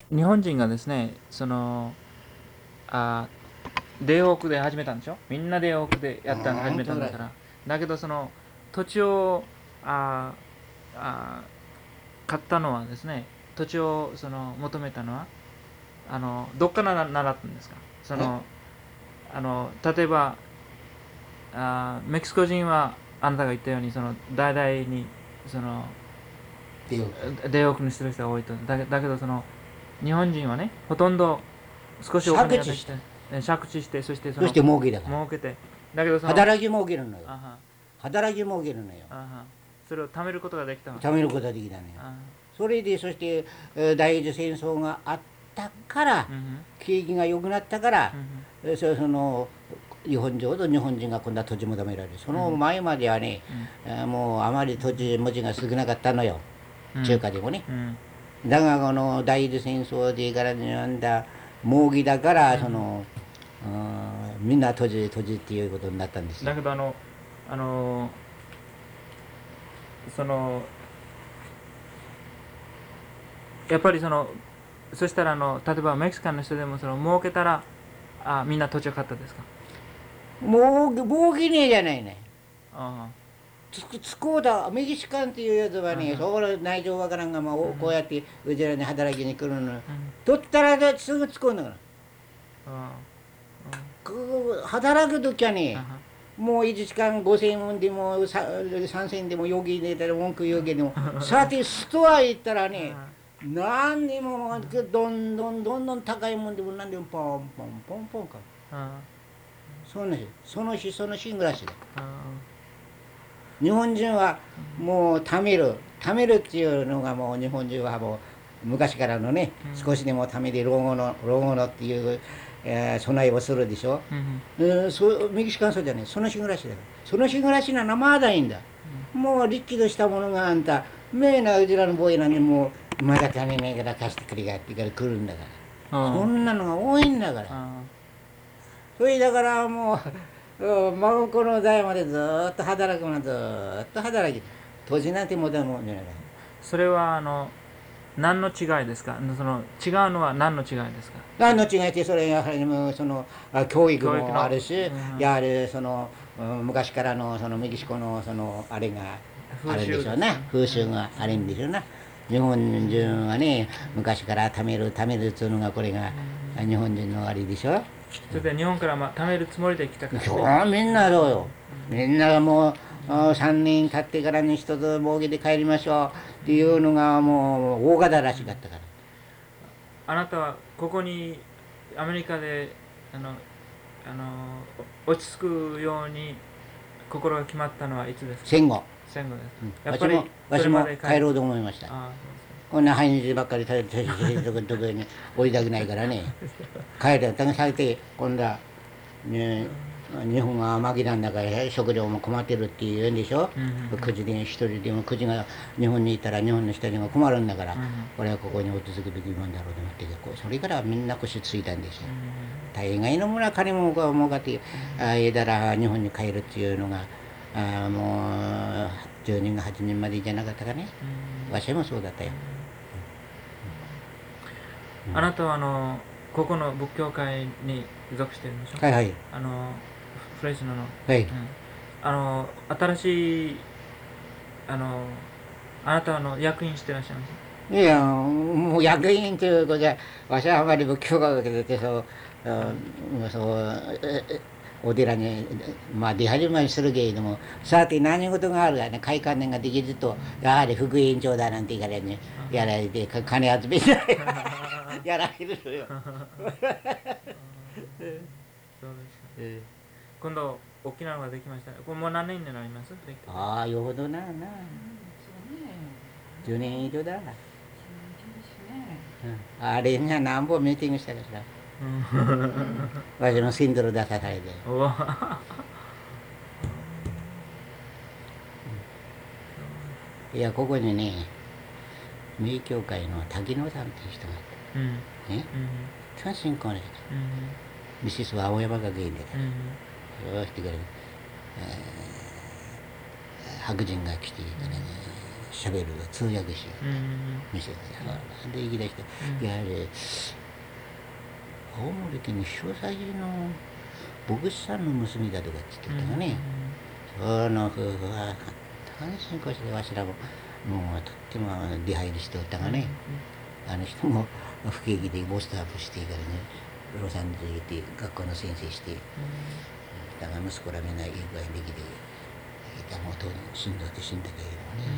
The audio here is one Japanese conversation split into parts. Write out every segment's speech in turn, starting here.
日本人がですね、あデオークで始めたんでしょ。みんなデオークでやった始めたんだから。だけど土地をああ買ったのはですね、土地を求めたのはどっから習ったんですか。例えばメキシコ人はあなたが言ったように代々にそのデオークにする人が多いと。だけど日本人はね、ほとんど少しお金ができて借地して、そして儲けだから。 儲けて、だけど働き儲けるのよ。働き儲けるのよ。 それを貯めることができた貯めることができたのよ。それで、そして第一次戦争があったから、景気が良くなったから、日本人ほど日本人が今度は土地求められる。その前まではね、もうあまり土地持ちが少なかったのよ、中華でもね。だがこの第一次戦争でからなんだ儲けだから、みんな土地っていうことになったんですよ。 だけどやっぱりそしたら例えばメキシカンの人でも儲けたらみんな土地を買ったですか。 儲けねえじゃないね。こうだメキシカンっていうやつはね、そこの内情わからんが、こうやってうちらに働きに来るの、取ったらすぐ使うんだから。働く時はね、もう1時間5000円でも3000円でも余計でたら文句言うけども、さてストア行ったらね、何にもどんどん高いもんでも何でもポンポンポンポンか。その日暮らしだ。日本人はもう貯めるっていうのが、もう日本人はもう昔からのね、少しでも貯めて老後のっていう、備えをするでしょ。メキシカンそうじゃない、その日暮らしだから。その日暮らしならまだいいんだ。もうリッチとしたものがあんためえな、うちらのボーイなんでもうまだ金ねえから貸してくれがってから来るんだから、そんなのが多いんだから。それだからもう孫子の代までずっと働くの、ずっと働き、土地なんてもだもんじゃないか。 それは何の違いですか。違うのは何の違いですか。 何の違いって、それやはり教育もあるし、やはり昔からのメキシコのあれがあるんでしょうね。風習があるんでしょうな。日本人はね、昔から貯めるっていうのが、これが日本人のあれでしょ。 それで日本から貯めるつもりで来たから、 そう、みんなそうよ。みんなもう3年経ってからに一つ儲けて帰りましょうっていうのがもう大方らしかったから。 あなたはここにアメリカで落ち着くように心が決まったのはいつですか。 戦後です。 やっぱりわしも帰ろうと思いました。こんな半日ばっかり食べてどこに追いたくないからね。帰れたがされて、今度はね、日本が負けたんだから食料も困ってるって言うんでしょ。くじで一人でもくじが日本にいたら日本の人にも困るんだから、俺はここに落ち着くべきもんだろうと思って、それからみんな腰ついたんですよ。大概の村金も儲かっていたら日本に帰るっていうのがもう10人が8人までじゃなかったかね。わしもそうだったよ。 あなたはここの仏教会に属してるんでしょ。 はいはい。 フレッシュのはい。 新しいあなたは役員してらっしゃるんですか。 いや、もう役員ということで、わしはあまり仏教が受けてて、お寺に、出始めにするけれども、さて何事があるがね、会関連ができると、やはり副委員長だなんて言いからね、やられて、金集めてやられるのよ。 そうですか。今度大きなのができました。これもう何年になります。 ああ、よほどな。10年以上だな。あれが何本ミーティングしたかしら。わしのシンドル出さされて。いや、ここにね、名教会の滝野さんっていう人がいて、ね、超信仰の人。ミシスは青山学院で、そうしてから、白人が来てからね、 しゃべる通訳しよう店がで行きだして、やはり青森県に正斎の牧師さんの娘だとかって言ってたがね、その夫婦は単身越しでわしらももうとっても出入りしておったがね、あの人も不景気でボストアップしてからねロサンゼルス行って学校の先生して、だから息子らみんないい具合にできてもうと死んだって死んだけど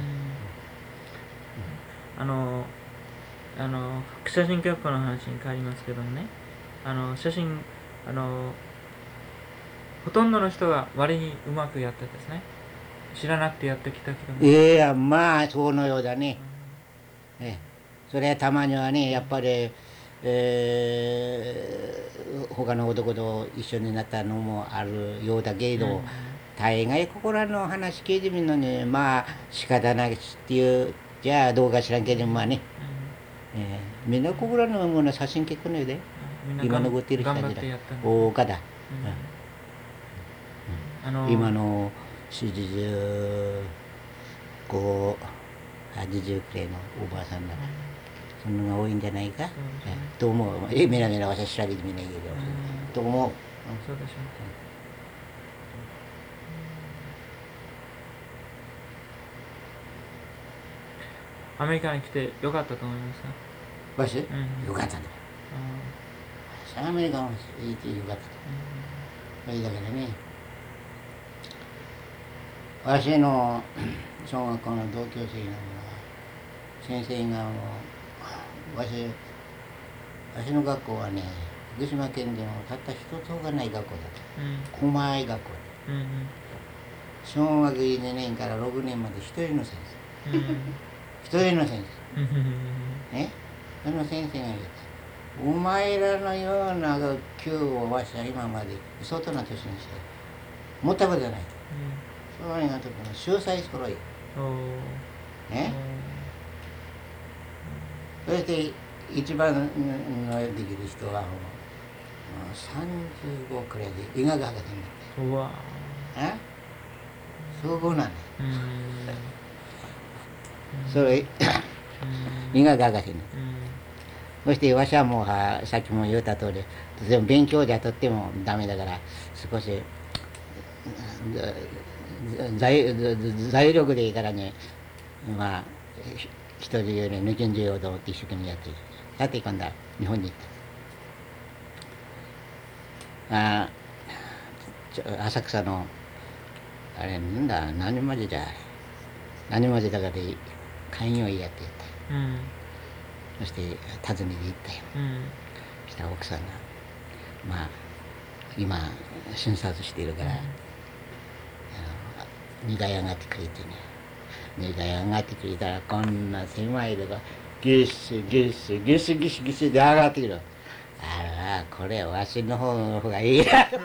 ね、 副写真脚本の話に変わりますけどもね、写真ほとんどの人が割にうまくやってですね、知らなくてやってきたけども、 いやまあそのようだね、それはたまにはねやっぱり、他の男と一緒になったのもあるようだけど、大概ここらの話聞いてみるのにまあ仕方ないっていうじゃあどうか知らんけどまあね、みんなここらのもの写真結構ねで今残っている人たちだ大方今の45、80くらいのおばあさんだからそんなのが多いんじゃないか、と思う。みなみな私調べてみないけど、と思う。 そうでしょう。アメリカに来てよかったと思いますか？ わし、よかったんだ。アメリカも行ってよかったと。それだけどね、わしの小学校の同級生の先生がもうわしの学校はね福島県でもたった一つほがない学校だった、狛江学校、小学2年から6年まで一人の先生、一人の先生ね、その先生が言った、お前らのような級をわしは今まで相当な年にして持ったことないと、それがとても秀才揃いね、そして一番のできる人はもう35くらいで医学博士になって、すごいなんだ、それ医学博士になって、そしてわしはもうさっきも言った通りでも勉強じゃとってもダメだから少し財力でいいからね、まあ一人より抜きんじようと思って一生懸命やってる。さて今度は日本に行った。浅草のあれなんだ何文字だ何文字だから開業医やってやった、そして訪ねて行ったよ、そしたら奥さんがまあ今診察しているから、2階上がってくれてね、2階上がってくれたらこんな狭いのがギシギシギシギシギシで上がってくる。あらこれわしの方がいいな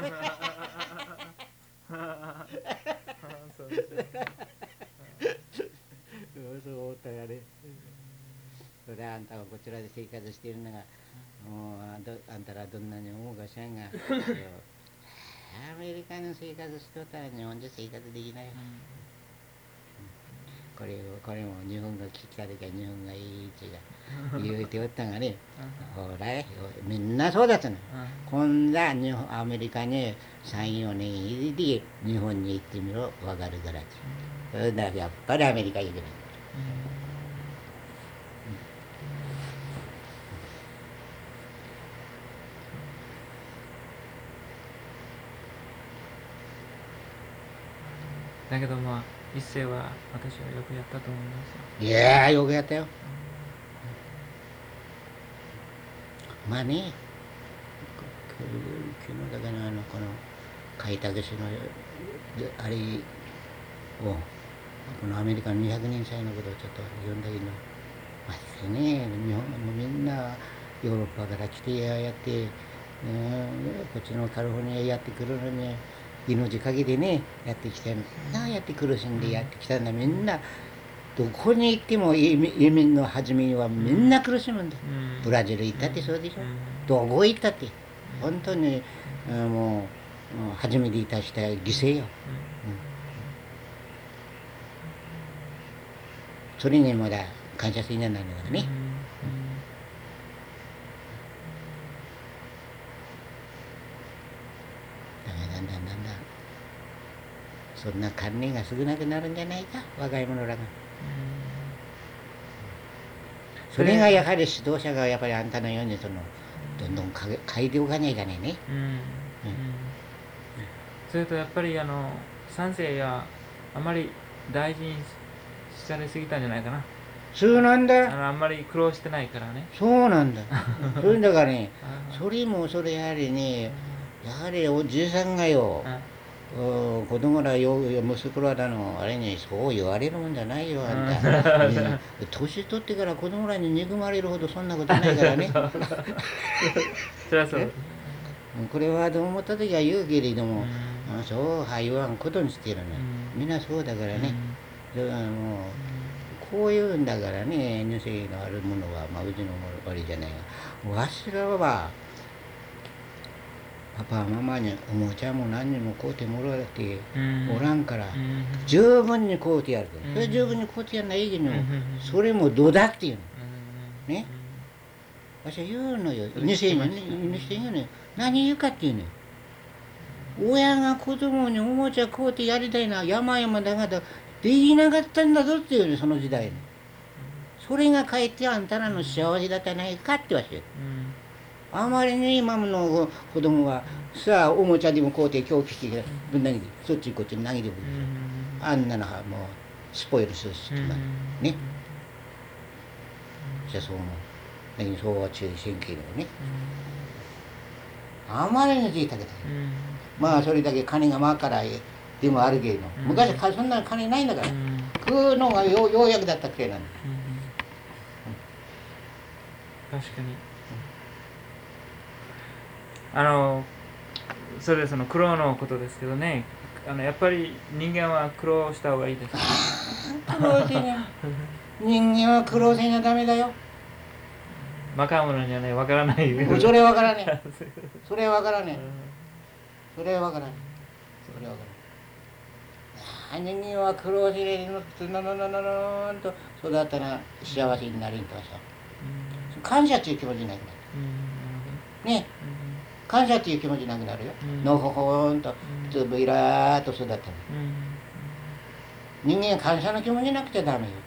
そう思ったがね、それはあんたはこちらで生活しているのがもうあんたらどんなに思うかしらんがアメリカの生活しとったら日本じゃ生活できないよ、これも日本が聞きたい時は日本がいいって言うておったがねほらみんなそうだったの、今度はアメリカに3、4年いて日本に行ってみろ分かるからって、それだけやっぱりアメリカ行くの、 だけどまあ一世は私はよくやったと思いますよ。 いやよくやったよ、まあね昨日だからこの開拓史のあれをこのアメリカの200年祭のことをちょっと読んだけど、まあね日本もみんなヨーロッパから来てやって、こっちのカリフォルニアやってくるのに命かけてねやってきたの、やって苦しんでやってきたんだ、みんなどこに行っても移民の初めにはみんな苦しむんだ、ブラジル行ったってそうでしょ、どこ行ったって本当にもう初めていたした犠牲よ、そそれにまだ感謝せんじゃないのだね。だんだんそんな観念が少なくなるんじゃないか、若い者らが。それがやはり指導者がやっぱりあんたのようにどんどん変えておかないかね。 それとやっぱり三世やあまり大事にされすぎたんじゃないかな。 そうなんだ。 あんまり苦労してないからね。 そうなんだ。それだからね、それもそれやはりね、やはりおじいさんがよ、子供ら息子らだのあれにそう言われるもんじゃないよ、あんた。年取ってから子供らに憎まれるほどそんなことないからね。 そりゃそう。 これはと思った時は言うけれども、そうは言わんことにしてるの。みんなそうだからね。もうこういうんだからね、二世のあるものは、うちのあれじゃないが、わしらはパパママにおもちゃも何にも買うてもらっておらんから、十分に買うてやると。それ十分に買うてやんないけど、それもどうだっていうの。ね。わしは言うのよ。二世に言うのよ。何言うかっていうのよ。親が子供におもちゃ買うてやりたいな、山々だができなかったんだぞっていうの、その時代に。それがかえってあんたらの幸せだったないかってわしよ。あまりに今の子供はさあおもちゃでも買うて今日来てぶん投げてそっちこっちに投げてくる。あんなのはもうスポイルするしね。じゃあそう思う。だけどそうは注意せんけどね。あまりについたけど。まあそれだけ金がまからでもあるけれど、昔そんな金ないんだから、食うのがようやくだったくらいなんだ。 確かに。それでその苦労のことですけどね、やっぱり人間は苦労した方がいいです。 苦労せな人間は苦労せなダメだよ。 若者にはね、わからない。 それはわからねえ。それはわからねえ。それはわからねえ。それはわからねえ。人間は苦労しれのと育ったら幸せになれんとはさ。感謝っていう気持ちになくなる。ね。感謝っていう気持ちなくなるよ。のほほんとつぶいらーっと育ったの。人間は感謝の気持ちなくちゃダメよ。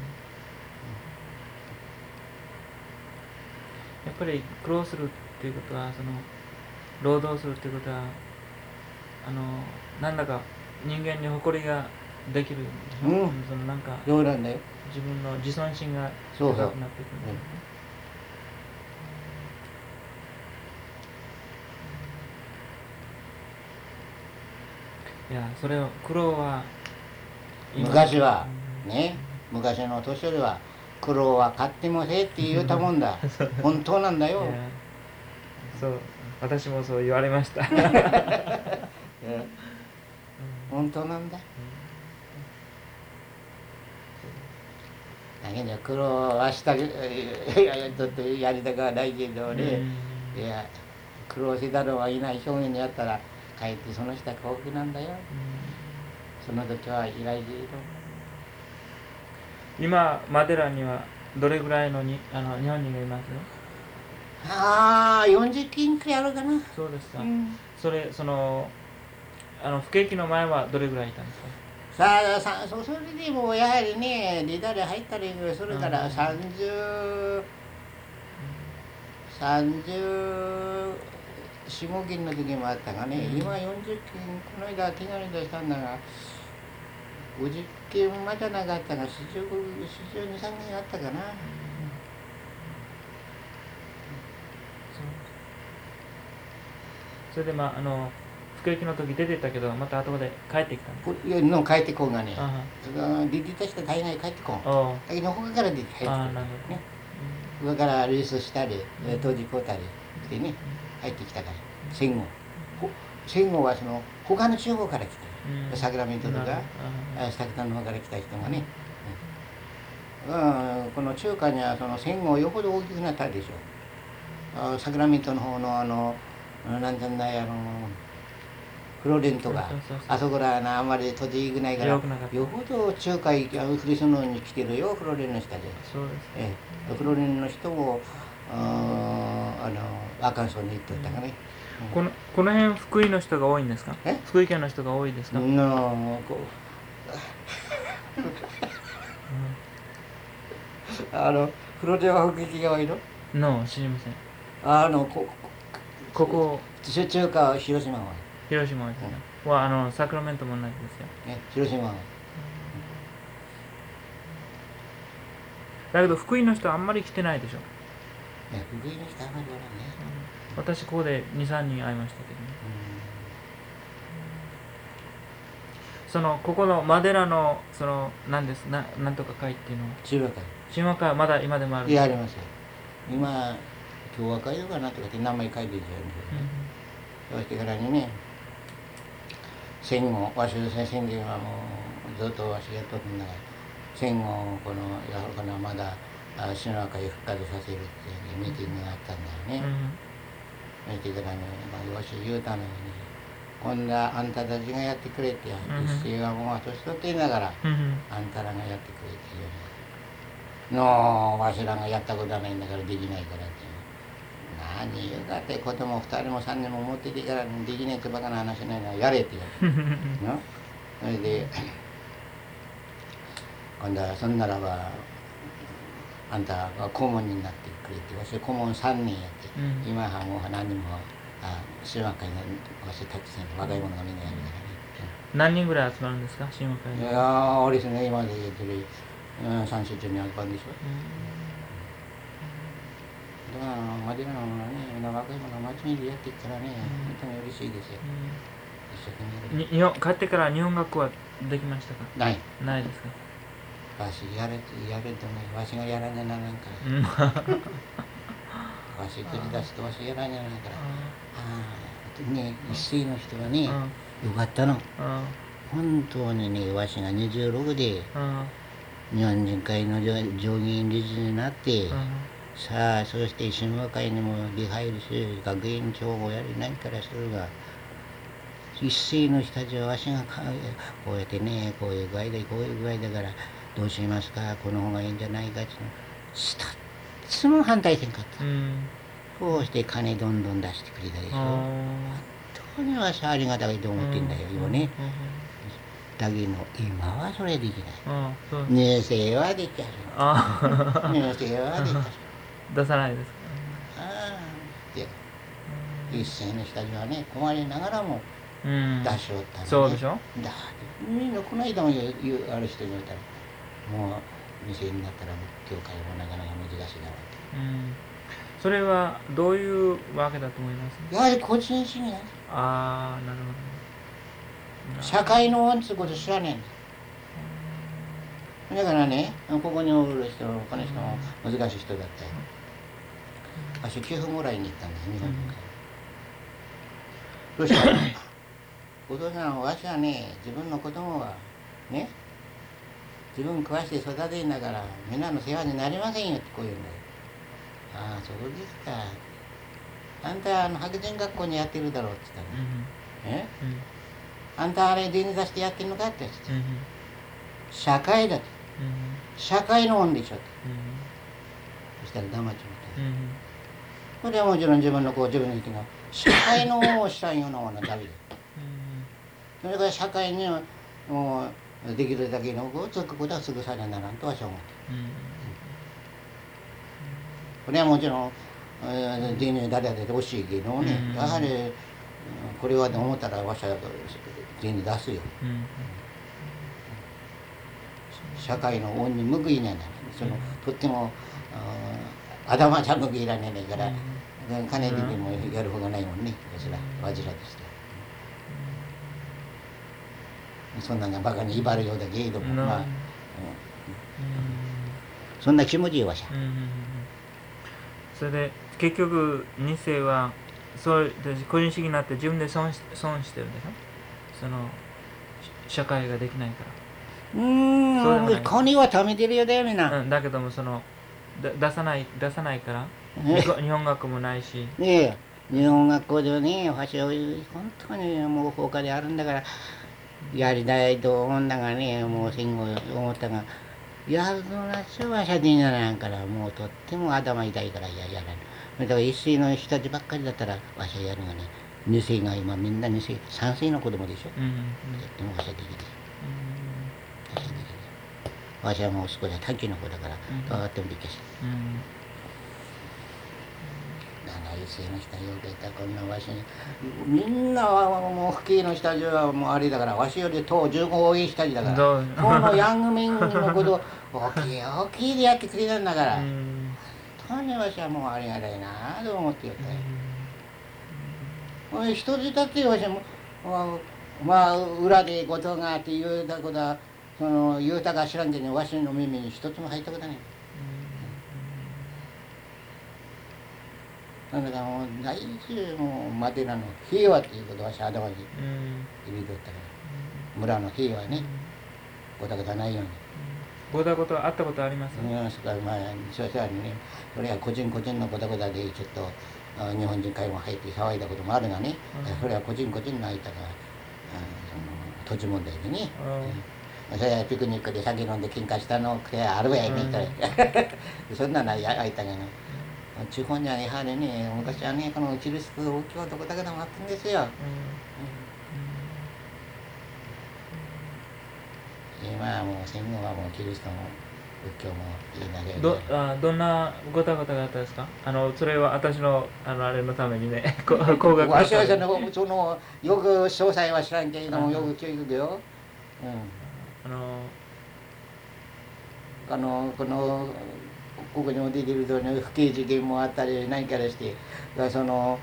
やっぱり苦労するっていうことは労働するっていうことはなんだか人間に誇りができるでしょ。なんかそうなんだよ。 自分の自尊心が高くなってくる。いや、それを苦労は昔はね、昔の年寄りは苦労は買ってもせえって言うたもんだ。本当なんだよ。 そう、私もそう言われました。 本当なんだ。だけど苦労はしたとってやりたくはないけどね、いや苦労したのはいない表現にあったらかえってその人は幸福なんだよ。その時は依頼でいいと。 今マデラにはどれぐらいの日本人がいます？ 40件くらいあるかな。 そうですか。それ不景気の前はどれぐらいいたんですか？ それでもやはりね、出たり入ったりするから34、5件の時もあったがね、今40件、この間手紙出したんだが、50件までなかったが、42、3件あったかな。 それで不景気の時出てったけど、また後で帰ってきたの帰ってこんがね、出てた人大概帰ってこん。だけど他から出て帰ってくる。ね。上からリースしたり、当時買うたりしてね、入ってきたから、戦後は他の地方から来た。サクラメントとか、スタクタンの方から来た人がね、この中華には戦後よほど大きくなったでしょ。サクラメントの方のなんてんだいフロレンとかそうそうそうあそこらあんまり土地がないからよくなかったよほど仲介クリスノに来てるよフロレンの人で、 そうですフロレンの人もアカンソーに行っとったかね、 この辺福井の人が多いんですか？ え福井県の人が多いですか？ フロレンは福井県が多いのの知りません。 ここ出張か広島は広島ですね。サクラメントもないですよ。 広島はだけど福井の人はあんまり来てないでしょ。 福井の人あんまりおらんね、 私ここで2、3人会いましたけどね。ここのマデラのなんとか会っていうのは中和会神話会はまだ今でもある？ いやありますよ。今共和会だかなとかって名前書いてるじゃんけど、そうしてからにね戦後わしの宣言はもうずっとわしやっとるんだから戦後このやろうかなまだ神話会復活させるっていうミーティングがあったんだよね。そしてからね、わし言うたのに今度はあんたたちがやってくれってや一世はもう年取ってんだから、あんたらがやってくれって言うのわしらがやったことはないんだからできないからって何言うかって子供2人も3人も持っててからできないってバカな話ないなやれって言うのそれで今度はそんならばあんたが顧問になってくれってわし顧問3人やって、今はもう何人も神話会のわしたくさん若い者がみんなやるからね、 何人ぐらい集まるんですか神話会に？ いや俺ですね今で言ってる3、4人集まるでしょ。だからマデラのものはね若い者が真面目にやっていったらね本当に嬉しいですよ、一生懸命やる。 帰ってから日本学はできましたか？ ないですか？ わしやれとねわしがやらねならんからわし繰り出すとわしやらねならんからね一世の人はねよかったの本当にねわしが26で日本人会の上議員理事になってさあそして神話会にも出入るし学園長をやりないからするが一世の人たちはわしがこうやってねこういう具合でこういう具合だからどうしますかこの方がいいんじゃないかって一つも反対せんかった、こうして金どんどん出してくれたでしょ。本当にわしはありがたいと思ってんだよ今ね、だけど今はそれできない入生はできちゃう入生はできちゃう出さないですか？ 一世の人たちはね困りながらも出しおったね、 そうでしょ。 だみんなこの間もある人に言われたらもう店になったら教会もなかなか難しいだろうって、 それはどういうわけだと思います？ やはり個人主義だね。 なるほど社会の恩ってこと知らねえんだ。だからねここにおる人この人も難しい人だったよ。私9分ぐらいに行ったんだよ日本人から。どうしたらお父さんわしはね自分の子供はね自分食わして育てんだからみんなの世話になりませんよってこう言うんだよ。ああそうですか。あんた白人学校にやってるだろうって言ったら、あんたあれ出に出してやってんのかって言って社会だと、社会の恩でしょって、そしたら黙っちまった、それはもちろん自分の子自分の生きの社会の恩をしたんようなものはダメだ、それから社会にもうできるだけの子をつくことはすぐされならんとはそう思って、これはもちろん芸人誰々で欲しいけどもね、やはりこれはと思ったらわしは芸人出すよ、社会の恩に報いないなとっても頭ちゃんといらねえから、金出てもやるほどないもんねそれはわじらとして、そんなのバカに威張るようだけれども、まあ、そんな気持ちよわしゃ、 それで結局2世はそう個人主義になって自分で損してるでしょ、社会ができないから。 金は貯めてるよだよみんな、 だけども出さないから日本学もないし、 日本学校でね、私は本当にもう放課であるんだから、やりたいと思うんだがね、もう戦後思ったが、やるのなっちゃわしゃでいいんじゃないから、もうとっても頭痛いからやらない。だから一世の人たちばっかりだったらわしはやるがね、二世が今みんな二世、三世の子供でしょ。とってもわしはできない。わしはできない。わしはもう少し短期の子だから、とってもできない。一世の人はよく言ったこんなわしにみんなはもう父兄の人たちはもうあれだからわしよりと15多い人たちだからこのヤングメンのことを大きい大きいでやってくれたんだから本当にわしはもうありがたいなと思ってよったよ。一人だってわしもまあ裏でことがあって言うたことはその言うたか知らんけどわしの耳に一つも入ったことない。なんだかもう大事もうマデラの平和っていうことは頭に入れとったから村の平和ねごたごたないようにごたごたあったことあります？ まあそうしたらねそれは個人個人のごたごたでちょっと日本人会も入って騒いだこともあるがねそれは個人個人の間が土地問題でねそれはピクニックで酒飲んで喧嘩したのくらいあるわやねそんなのあいたけど地方にはやはりね昔はねこのキリスト大きい男だけでもあったんですよ。今はもう戦後はもうキリストも仏教もいいなけどんなごたごたがあったんですか？それは私のあれのためにね工学わしはそのよく詳細は知らんけれどもよく聞くよ。このここにも出てるとね不敬事件もあったり何からしてその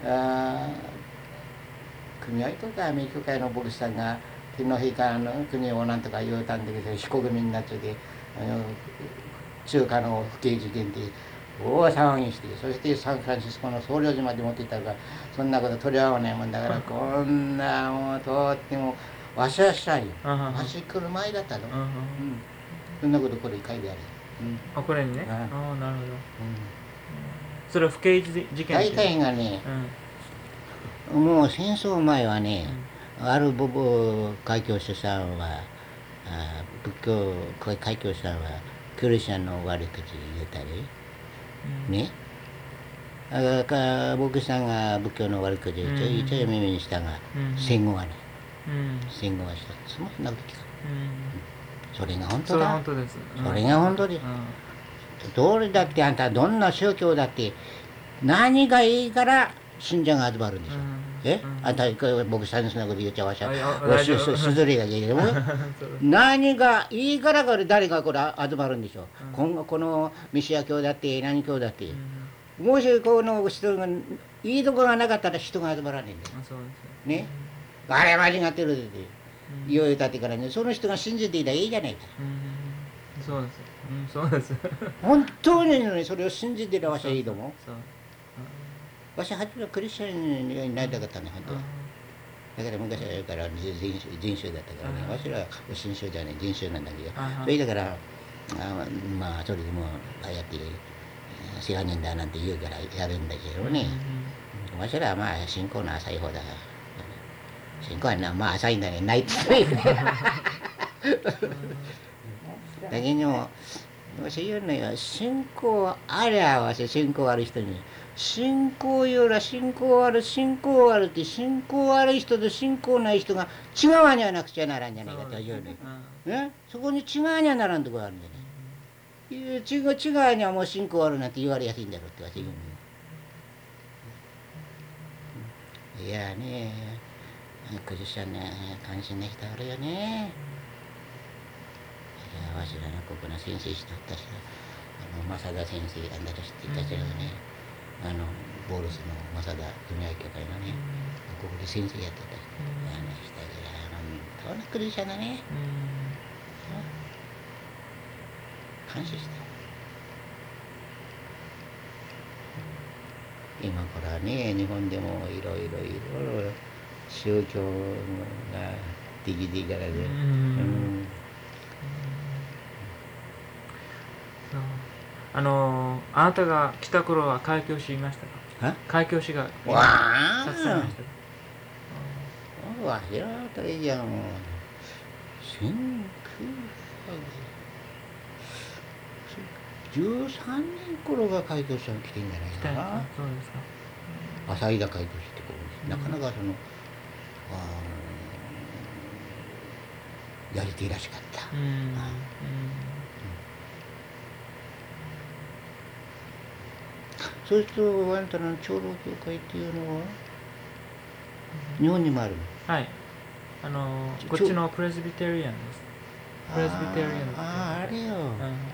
組合とかアメリカ会の牧師さんが天皇陛下の国をなんとか言うたんだけど非国民になっちゃって中華の不敬事件って大騒ぎしてそしてサンフランシスコの総領事まで持っていったからそんなこと取り合わないもんだからこんなもうとってもわしはしたんよ。わし来る前だったの。そんなことこれ書いてある。 これにね。なるほど。それは不敬事件大体がね、もう戦争前はね、ある開教師さんは仏教開教師さんはクリスチャンの悪口言ったりね牧師さんが仏教の悪口ちょいちょい耳にしたが戦後はね戦後は一つもそんなこと聞かない。それが本当だ。 それが本当です。 それが本当です。どれだってあんたどんな宗教だって何がいいから信者が集まるんでしょ。あんた僕さんのそんなこと言っちゃわしゃすずりがいいけども何がいいから誰がこれ集まるんでしょ。このミシア教だって何教だってもしこの人がいいところがなかったら人が集まらないんだよ。ね。あれ間違ってるって言うたってからねその人が信じていたらいいじゃないか。 そうです。そうです。 本当にねそれを信じてるわしはいいと思う。わしは初めはクリスチャンになりたかったね本当は。だから昔はから人種だったからねわしらは新種じゃない人種なんだけどそれだからまあそれでもああやって支配人だなんて言うからやるんだけどねわしらはまあ信仰の浅い方だから信仰はまあ浅いんだねないって言ってだけどわし言うのよ信仰ありゃわし信仰ある人に信仰よら信仰あるって信仰ある人と信仰ない人が違わにはなくちゃならんじゃないかと言うのよ。そこに違わにはならんとこがあるんじゃない。違うにはもう信仰あるなんて言われやすいんだろうってわし言うの。いやねクリスチャンね関心な人あるよね。いやわしらのここの先生しとった人正田先生あんだと知っていた人がねボールスの正田組合協会のねここで先生やってた人本当にクリスチャンだね。感謝した。今からね日本でもいろいろ宗教ができてからであなたが来た頃は開教していましたか？ 開教師がわあたくさんいました。 わしらあたりじゃもう1913年頃が開教師さん来てんじゃないかな。 そうですか。 浅井田開教師ってこうなかなかそのやり手らしかった。そうするとあんたの長老教会っていうのは日本にもあるの？ はい。こっちのプレスビテリアンです。プレスビテリアンって。 あれよ。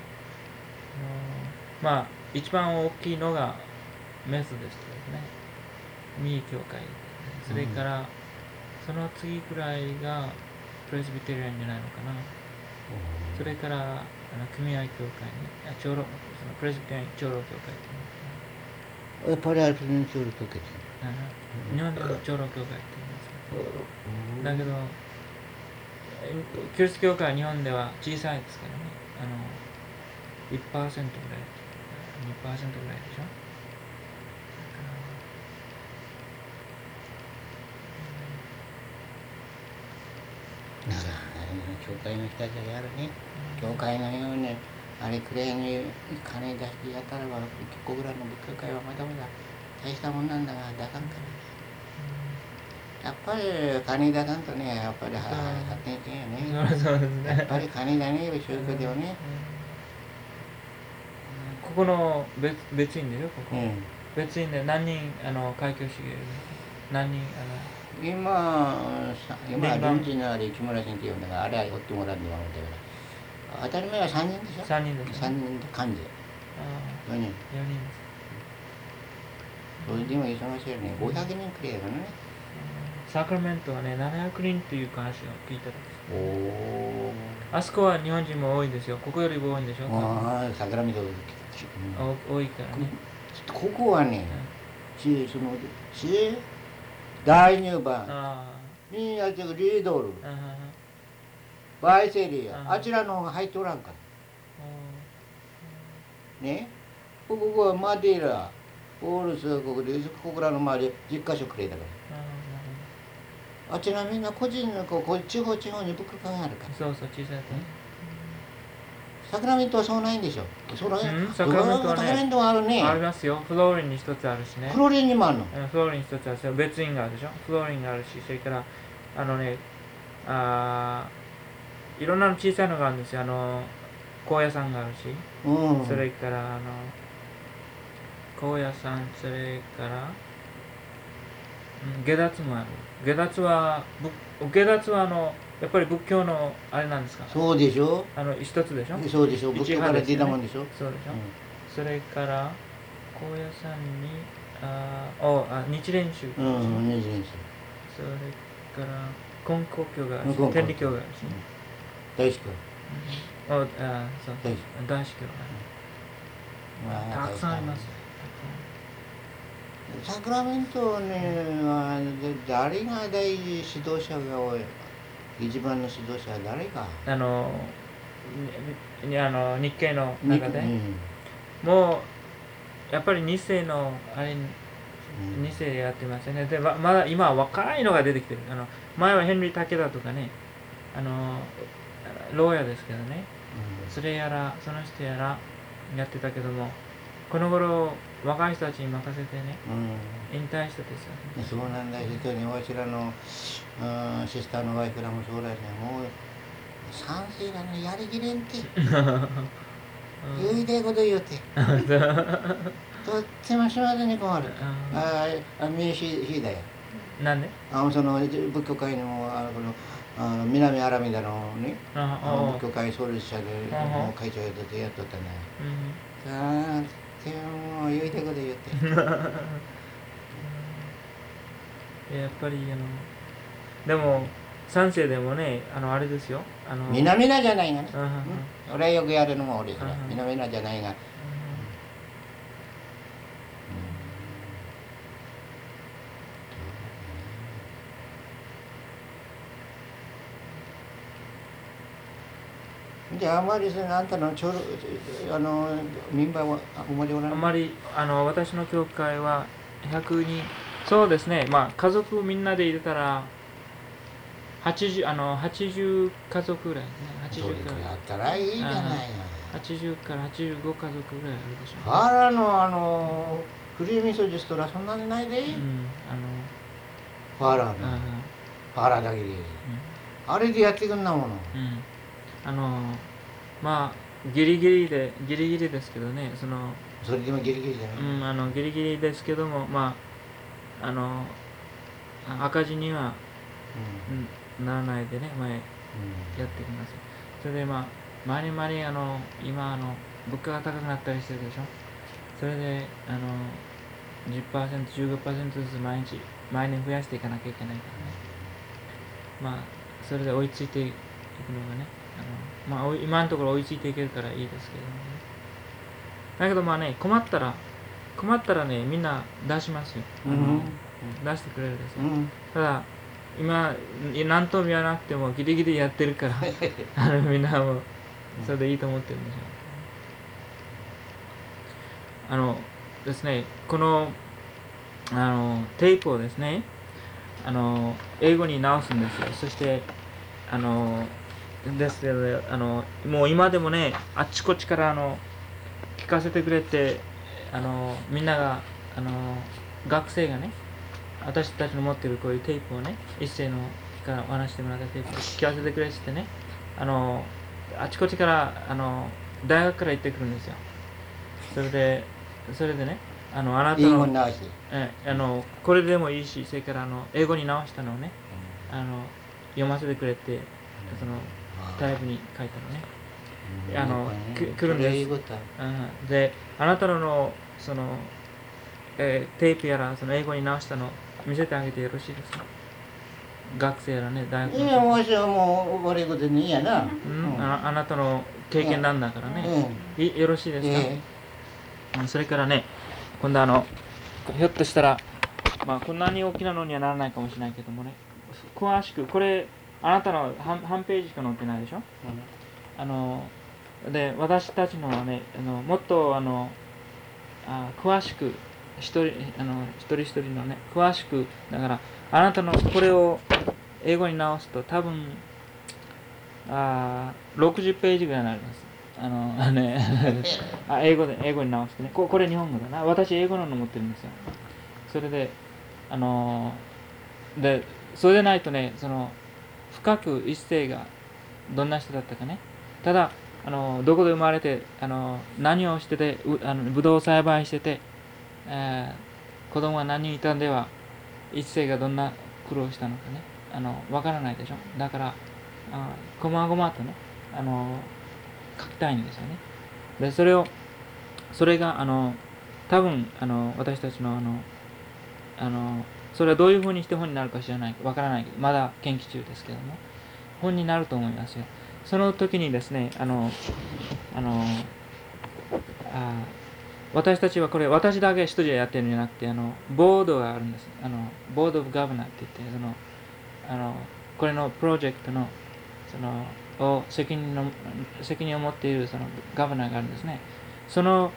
まあ一番大きいのがメソデストですね。ミー教会。それから、その次くらいがプレスビテリアンじゃないのかな。それから組合教会ね。長老、そのプレスビテリアン長老教会っていうの。 パレアルピン長老教会。 日本でも長老教会って言いますけど。だけど、キリスト教会は日本では小さいですからね。1%ぐらい、2%ぐらいでしょ。 だから教会の人たちはやるね。教会のようにあれくらいに金出してやったらば結構ぐらいの仏教会はまだまだ大したもんなんだが出さんからね。やっぱり金出さんとね、やっぱり発展してんよね。 そうですね。 やっぱり金だね、宗教ではね。 ここの別院でしょ、ここ。別院で何人開教師がいるの？何人今臨時のあれ木村先生呼んだがあれは追ってもらうんでは思ったから当たり前は3人でしょ。 3人です、ね、 3人と幹事4人。 4人です。 それでも忙しいよね。500人くらいだからね。 サクラメントはね700人という話を聞いたんです。あそこは日本人も多いんですよ。ここよりも多いんでしょ。 サクラメント多いからね。 ここはね、大入版にやってるリードルバイセリアあちらの方が入っておらんからね。ここはマデイラオールスここでここらの周り10カ所くらいだから。あちらみんな個人の地方地方に仏教があるから。 そうそう、小さいとサクラメントはそうないんでしょ。 サクラメントはね、 サクラメントはあるね。 ありますよ。フローリンに一つあるしね。 フローリンにもあるの？ フローリンに一つあるし、別院があるでしょ。フローリンがあるし、それからいろんな小さいのがあるんですよ。高野山があるし、それから高野山、それから下脱もある。下脱はやっぱり仏教のあれなんですか。 そうでしょ。 一つでしょ。 そうでしょ。仏教から出たもんでしょ。 そうでしょ。それから高野山に日蓮宗。日蓮宗。それから根高教があるし、天理教があるし、 大師教。 そう、大師教がたくさんあります。 サクラメントね、誰が大指導者が多い？一番の指導者は誰か？ 日系の中で、もうやっぱり2世の2世やってますよね。でまだ今は若いのが出てきてる。前はヘンリー・タケダとかね、牢屋ですけどね、それやらその人やらやってたけども、この頃若い人たちに任せてね、引退したですよね。 そうなんだ。人にわしらのシスターのワイフらもそうだしね、もう賛成がねやりきれんって言いたいこと言うてとっても島津に困る。民主だよ。 なんで？ その仏教界にも南アラミダのね仏教会創立者で会長やってやっとったね。もう言いたいこと言ってやっぱりでも三世でもねあれですよ。 南名じゃないがね。俺はよくやるのも俺それ南名じゃないが。じゃああまりあんたのメンバーはあんまりおらない？ あんまり私の教会は 100人、そうですね、まあ家族みんなで入れたら80、80家族ぐらいね。80 それかくらいあったらいいじゃないの。 80から85家族ぐらいあるでしょう。 原のクリーム味噌ジュースとらそんなにないで。原の原だけで、あれでやってくんなもの。 まあギリギリですけどね、 それでもギリギリじゃない。 ギリギリですけども、まあ赤字には、ならないでね、前やってきます。それで前に今物価が高くなったりしてるでしょ。それで10%、15% ずつ毎年増やしていかなきゃいけないからね。それで追いついていくのがね、今のところ追いついていけるからいいですけどもね。だけど困ったらね、みんな出しますよ。出してくれるですよ。ただ今何とも言わなくてもギリギリやってるからみんなもそれでいいと思ってるんでしょう。ですね、このテープをですね、英語に直すんですよ。そしてですけど、もう今でもね、あっちこっちから聞かせてくれて、みんなが学生がね、私たちの持っているこういうテープをね、一斉のからお話してもらったテープを聞かせてくれってね、あちこちから大学から行ってくるんですよ。それでね、あなたの英語に直して、 これでもいいし、それから英語に直したのをね、読ませてくれて、そのタイプに書いたのね、来るんです。で、あなたのその、テープやらその英語に直したのを見せてあげてよろしいですか。学生やらね、大学の。 いや、もしもう悪いことにいいやな。 あなたの経験なんだからね、よろしいですか。それからね、今度ひょっとしたら、こんなに大きなのにはならないかもしれないけどもね、詳しく、これ、あなたの半ページしか載ってないでしょ。で、私たちのはね、もっと詳しく、一人一人のね、詳しく、だから、あなたのこれを英語に直すと、多分、60ページぐらいになります。英語に直してね。これ日本語だな。私、英語の持ってるんですよ。それで、それでないとね、深く一世がどんな人だったかね。ただ、どこで生まれて、何をしてて、ブドウ栽培してて、子供が何人いたんでは、一世がどんな苦労したのかね、わからないでしょ。だから、こまごまとね、書きたいんですよね。で、それが、多分、私たちの、それはどういうふうにして本になるか知らない、わからないけど、まだ研究中ですけども、本になると思いますよ。その時にですね、私たちはこれ、私だけ一人でやってるんじゃなくて、ボードがあるんです。ボードオブガバナーって言って、これのプロジェクトの、責任を持っているガバナーがあるんですね。その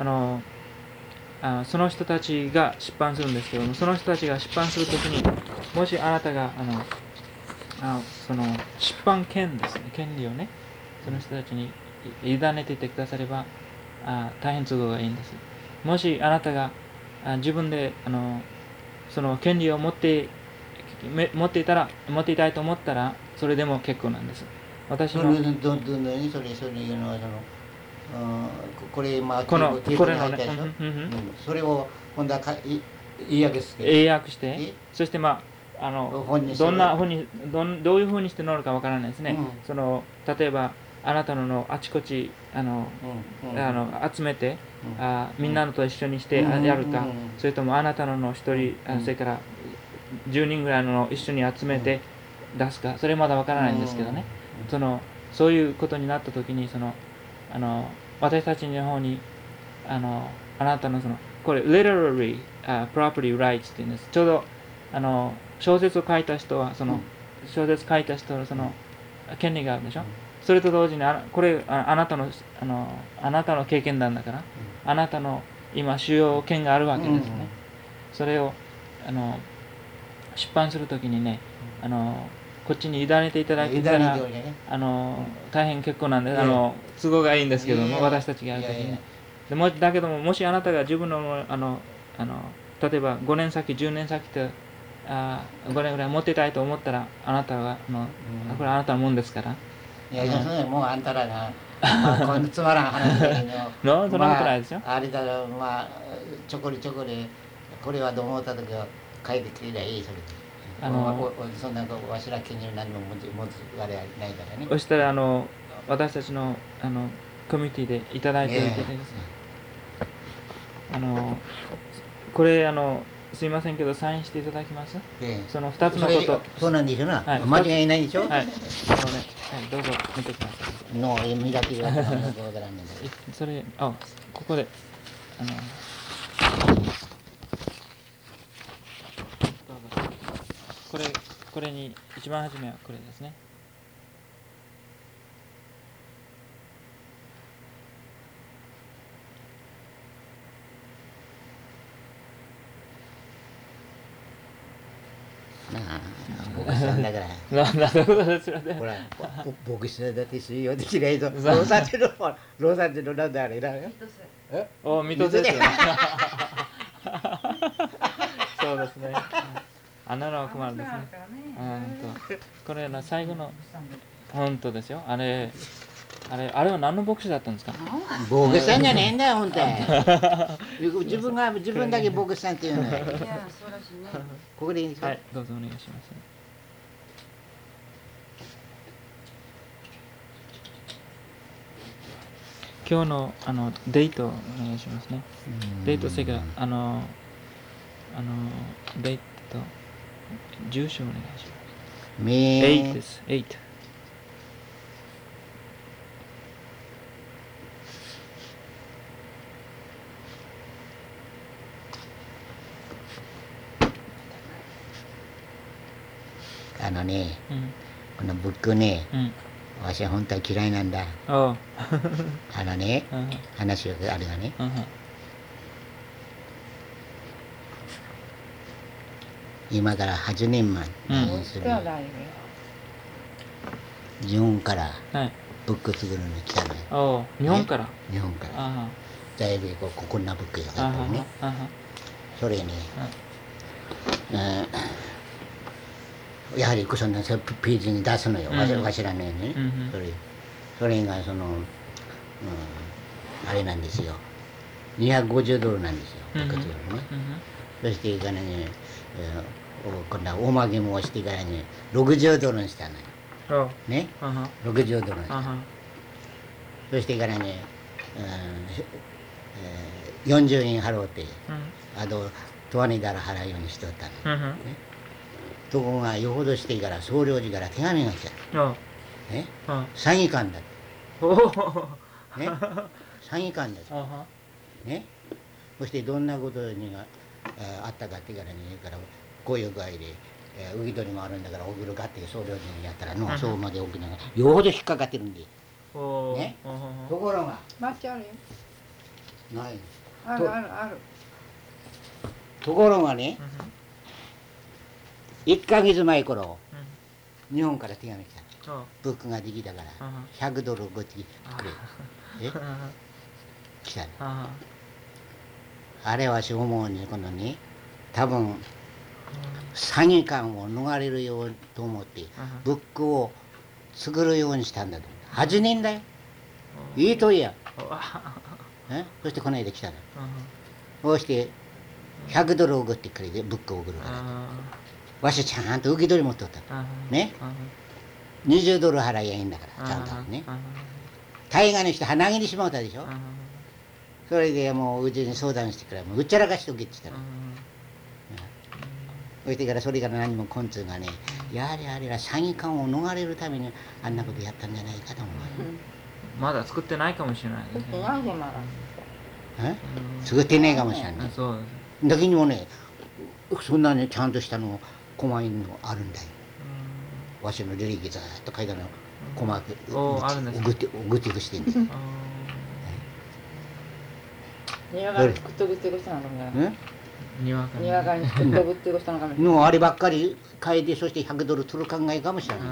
人たちが出版するんですけども、その人たちが出版するときに、もしあなたがその出版権ですね、権利をね、その人たちに委ねていてくだされば、大変都合がいいんです。もしあなたが自分でその権利を持っていたいと思ったら、それでも結構なんです。私のこれ今このテープに入ったでしょ。それを今度は英訳してそしてどういうふうにして乗るかわからないですね。例えばあなたのあちこち集めて、みんなのと一緒にしてやるか、それともあなたの一人、それから10人ぐらいの一緒に集めて出すか、それまだわからないんですけどね。そういうことになった時に私たちの方にあなたのこれ literary property rights っていうんです。ちょうど小説を書いた人は小説書いた人の権利があるでしょ。それと同時にこれあなたの経験談だから、あなたの今主要権があるわけですね。 それを出版するときにね、こっちに委ねていただけたら、大変結構なんで、都合がいいんですけども、私たちがやるときにね。だけども、もしあなたが自分の例えば5年先、10年先と5年ぐらい持ってたいと思ったら、あなたはこれはあなたのもんですから。 いや、もうあんたらが、こんなつまらん話だけど、 そんなことないですよ。 あれだろ、ちょこりちょこり、これはどう思ったときは書いてくれりゃいい、それで。そんなわしら気に何も持つあれはないからね。 そしたら私たちのコミュニティでいただいていてですね、これすいませんけどサインしていただきます。その2つのこと。 そうなんでしょうな。間違いないでしょ。 はい。どうぞ見てください。 の磨きがわからんねんそれここでこれに一番初めはこれですね。 牧師さんだから。 なるほどですよね。 ほら、牧師さんだって信用できないと。ロサンゼルなんだあれな。 水戸ですよね。そうですね。あなたは困るんですね。これの最後の本当ですよ。あれは何の牧師だったんですか。 牧師さんじゃねえんだよ、本当に。自分だけ牧師さんっていうのよ。ここでいいですか。 はい、どうぞお願いします。今日のデートお願いしますね。デートせがデート住所お願いします。8です。8。 このブックね、わしは本当は嫌いなんだ。話があるがね。今から8年前、日本からブック作るのに来たのよ。 日本から。 日本から。だいぶこんなブックが入ってるね。それね、やはりそんなページに出すのよ、わしらのようにね。それがあれなんですよ。$250なんですよ、ブック作るのね。そしてからね、今度はおまけもしてからね、$60にしたのよ。ね、$60にしたの。そしてからね、40円払うて、あと$20払うようにしとったの。ところがよほどしてから総領事から手紙が来た。詐欺官だって。詐欺官だって。そしてどんなことにあったかってからに言うから、こういう具合で受け取りもあるんだから送るかって総領事にやったらの、そうまで送るのがよほど引っかかってるんで。ところが抹茶あるよ。 ない。 ある。 ところがね、1ヶ月前頃、日本から手紙来たの。ブックができたから$100送ってくれ。来たの。あれはし思うにこのね、多分詐欺官を逃れるようと思ってブックを作るようにしたんだと思う。8年だよ。いいといや。そしてこの間来たの。そうして$100送ってくれて、ブックを送るから。わしちゃんと受け取り持っとったね。$20払いやいいんだからちゃんとね。大概の人鼻毛にしまうたでしょ。それでもううちに相談してからもううっちゃらかしておけって言ったら、そしてからそれから何も根通がね、やはりあれは詐欺官を逃れるためにあんなことやったんじゃないかと思う。 まだ作ってないかもしれないですね。 作ってないかもしれない。 そうです。だけにもね、そんなねちゃんとしたの細いのあるんだよ。わしの履歴ずっと書いたの細くグテグしてんです。 庭がグテグテしたのが。 にわかににわかに飛ぶっていう人のかもしれない。 のあればっかり買いで、そして100ドル取る考えかもしれない。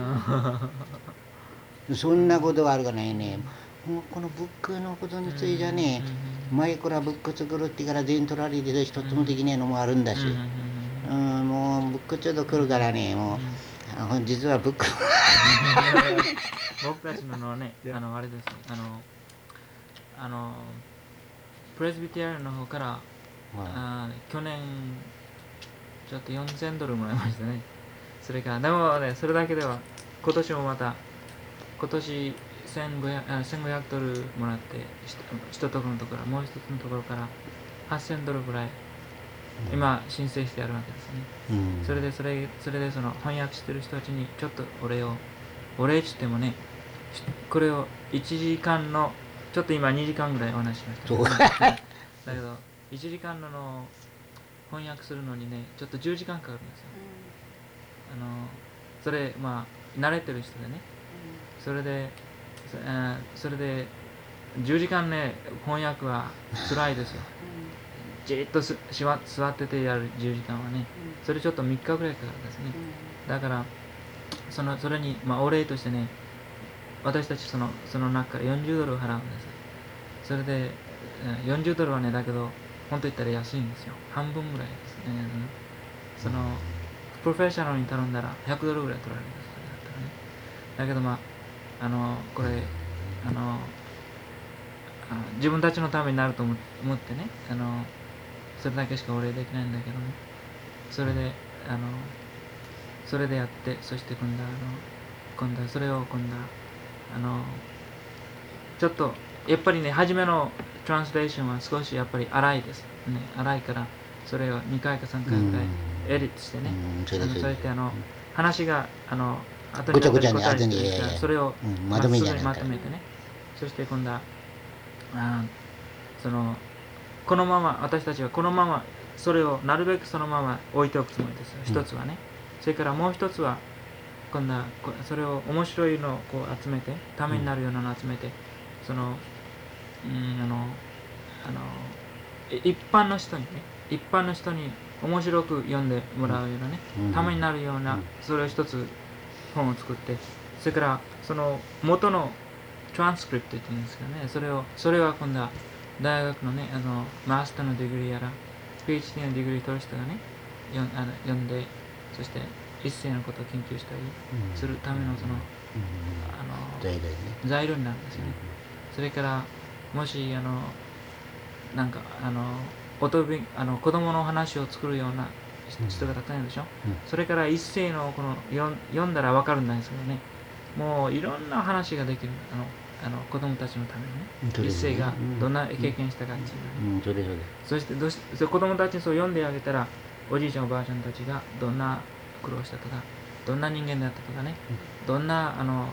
そんなことはあるかないね。もうこの物価のことについてはね、前から物価作るってから全取られて一つもできないのもあるんだし、もう物価ちょっと来るからね、もう実は物価僕たちのね、あれです、プレスビテリアンの方から、去年ちょっと4000ドルもらいましたね。それからでもね、それだけでは今年もまた今年1500ドルもらって一ところのところもう一つのところから8000ドルぐらい今申請してあるわけですね。それでその翻訳してる人たちにちょっとお礼って言ってもね、これを1時間のちょっと今2時間ぐらいお話ししました、ね、だけど1時間の翻訳するのにねちょっと10時間かかるんですよ。それ慣れてる人でね、それで10時間ね翻訳は辛いですよ。じっと座っててやる10時間はね、それちょっと3日ぐらいかかるんですね。だからそれにお礼としてね、私たちその中から40ドルを払うんです。それで40ドルはね、だけど本当言ったら安いんですよ。半分ぐらいですね。そのプロフェッショナルに頼んだら100ドルぐらい取られるんです。だけどこれ自分たちのためになると思ってね、それだけしかお礼できないんだけども、それでやって、そして今度はそれをちょっとやっぱりね、初めのトランスレーションは少しやっぱり荒いですね。荒いからそれを2回か3回ぐらいエディットしてね、そして話が後にごちゃごちゃにそれをまとめてね、 そして今度はこのまま私たちはこのままそれをなるべくそのまま置いておくつもりですよ。一つはね、それからもう一つは今度はそれを面白いのをこう集めて、ためになるようなのを集めて、一般の人に面白く読んでもらうようなね、ためになるようなそれを一つ本を作って、それからその元のトランスクリプトって言うんですけどね、それは今度は大学のね、マスターのディグリーやら PhD のディグリー取る人がね読んで、そして一世のことを研究したりするための材料になるんですよね。それからもしなんか子供の話を作るような人がたくさんいるでしょ、それから一世の読んだら分かるんですけどね、もういろんな話ができる、子供たちのためにね、一世がどんな経験したかっていうのね、そして子供たちにそう読んであげたら、おじいちゃんおばあちゃんたちがどんな苦労したとか、どんな人間だったとかね、どんな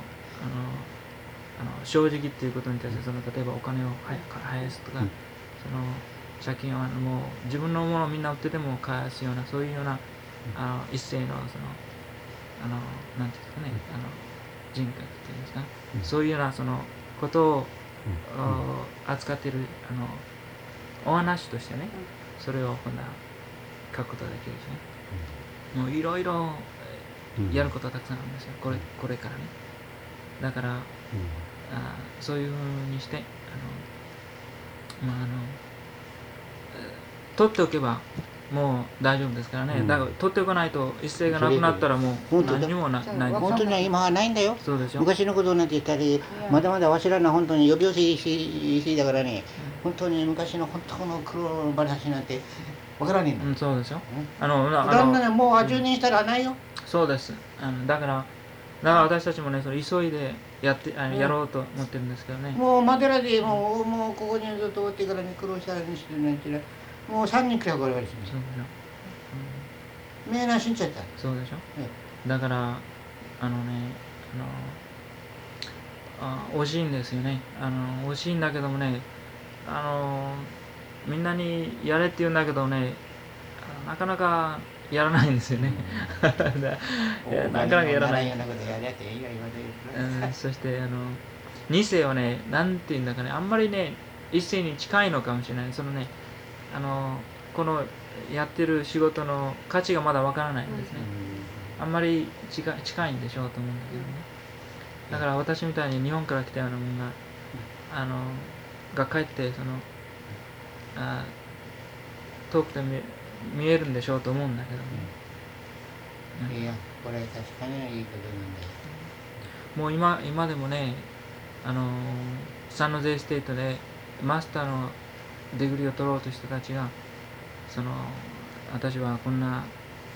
正直っていうことに対して、例えばお金を生やすとか、借金をもう自分のものをみんな売ってでも返すような、そういうような一世のなんていうんですかね、人格っていうんですか、そういうようなことを扱っているお話としてね、それを今度は書くことができるしね、もういろいろやることはたくさんあるんですよ、これからね。だからそういうふうにして取っておけばもう大丈夫ですからね。だから取っておかないと、一斉がなくなったらもう何にもないです。 本当には今はないんだよ。 そうでしょ。 昔のことなんて言ったり、まだまだわしらの本当に予備しだからね、本当に昔の本当の苦労話なんてわからねえんだ。 そうでしょ。 だんだんもう10年したらないよ。 そうです。だから私たちもね、それ急いでやろうと思ってるんですけどね。 もうマデラでもうここにずっとおってからね、苦労したりしてなんてもう3人くらい我々してる。 そうでしょ。みんな死んじゃった。 そうでしょ。だから惜しいんですよね。惜しいんだけどもね、みんなにやれって言うんだけどね、なかなかやらないんですよね。なかなかやらない。そして2世はね、なんていうんだかね、あんまりね、1世に近いのかもしれない。このやってる仕事の価値がまだわからないんですね。あんまり近いんでしょうと思うんだけどね。だから私みたいに日本から来たようなもんが帰って遠くて見えるんでしょうと思うんだけどね。 いや、これ確かにいいことなんだよ。 もう今でもね、サンノゼステートでマスターのデグリを取ろうとした人たちが、私はこんな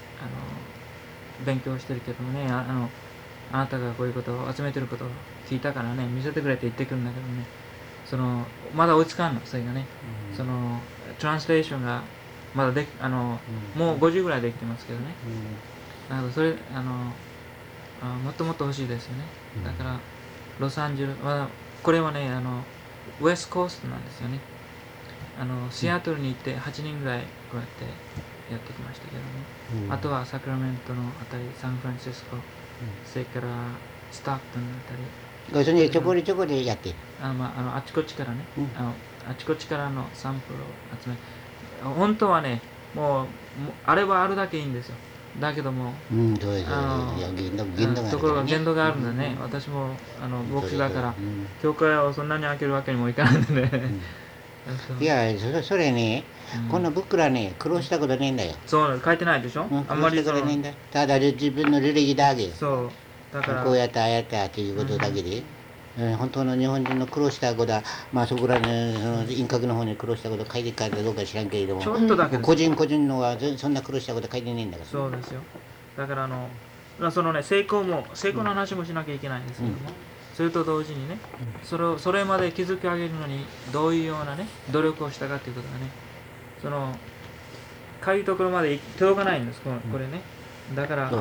勉強してるけどもね、あなたがこういうことを集めてることを聞いたからね、見せてくれって言ってくるんだけどね、まだ追いつかんの、それがね、トランスレーションがまだもう50ぐらいできてますけどね。だからそれもっともっと欲しいですよね。だからロサンゼルス、これはねウエストコーストなんですよね。シアトルに行って8人ぐらいこうやってやってきましたけども、あとはサクラメントのあたり、サンフランシスコ、それからスタークトンのあたり、 それでちょこちょこでやってる。 あちこちからね、あちこちからのサンプルを集め、本当はね、もうあれはあるだけいいんですよ。だけども、 そうです。 ところが限度があるんでね、私も牧師だから、教会をそんなに開けるわけにもいかないんでね。 いや、それね、このブックラね、苦労したことねえんだよ。 そう書いてないでしょ。 あんまり苦労したことねえんだ。ただ自分の履歴だけ。 そうだからこうやったああやったっていうことだけで、本当の日本人の苦労したことは、そこらの陰閣の方に苦労したこと書いてかどうか知らんけれども、 ちょっとだけ個人のはそんな苦労したこと書いてねえんだから。 そうですよ。だから成功の話もしなきゃいけないんですけども、それと同時にね、それまで築き上げるのにどういうようなね努力をしたかっていうことがね、かゆいところまで届かないんです、これね。だから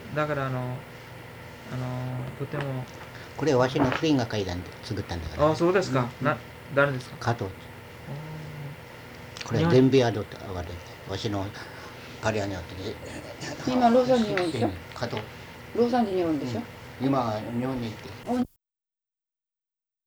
とても。 これはわしのフリンが書いたんで作ったんだから。 あ、そうですか。誰ですか。 加藤。これデンビアドって上がる。わしのパリアにあってね。 今ロサンゼルスにいるんでしょ。 加藤。 ロサンゼルスにいるんでしょ。 今日本に行って。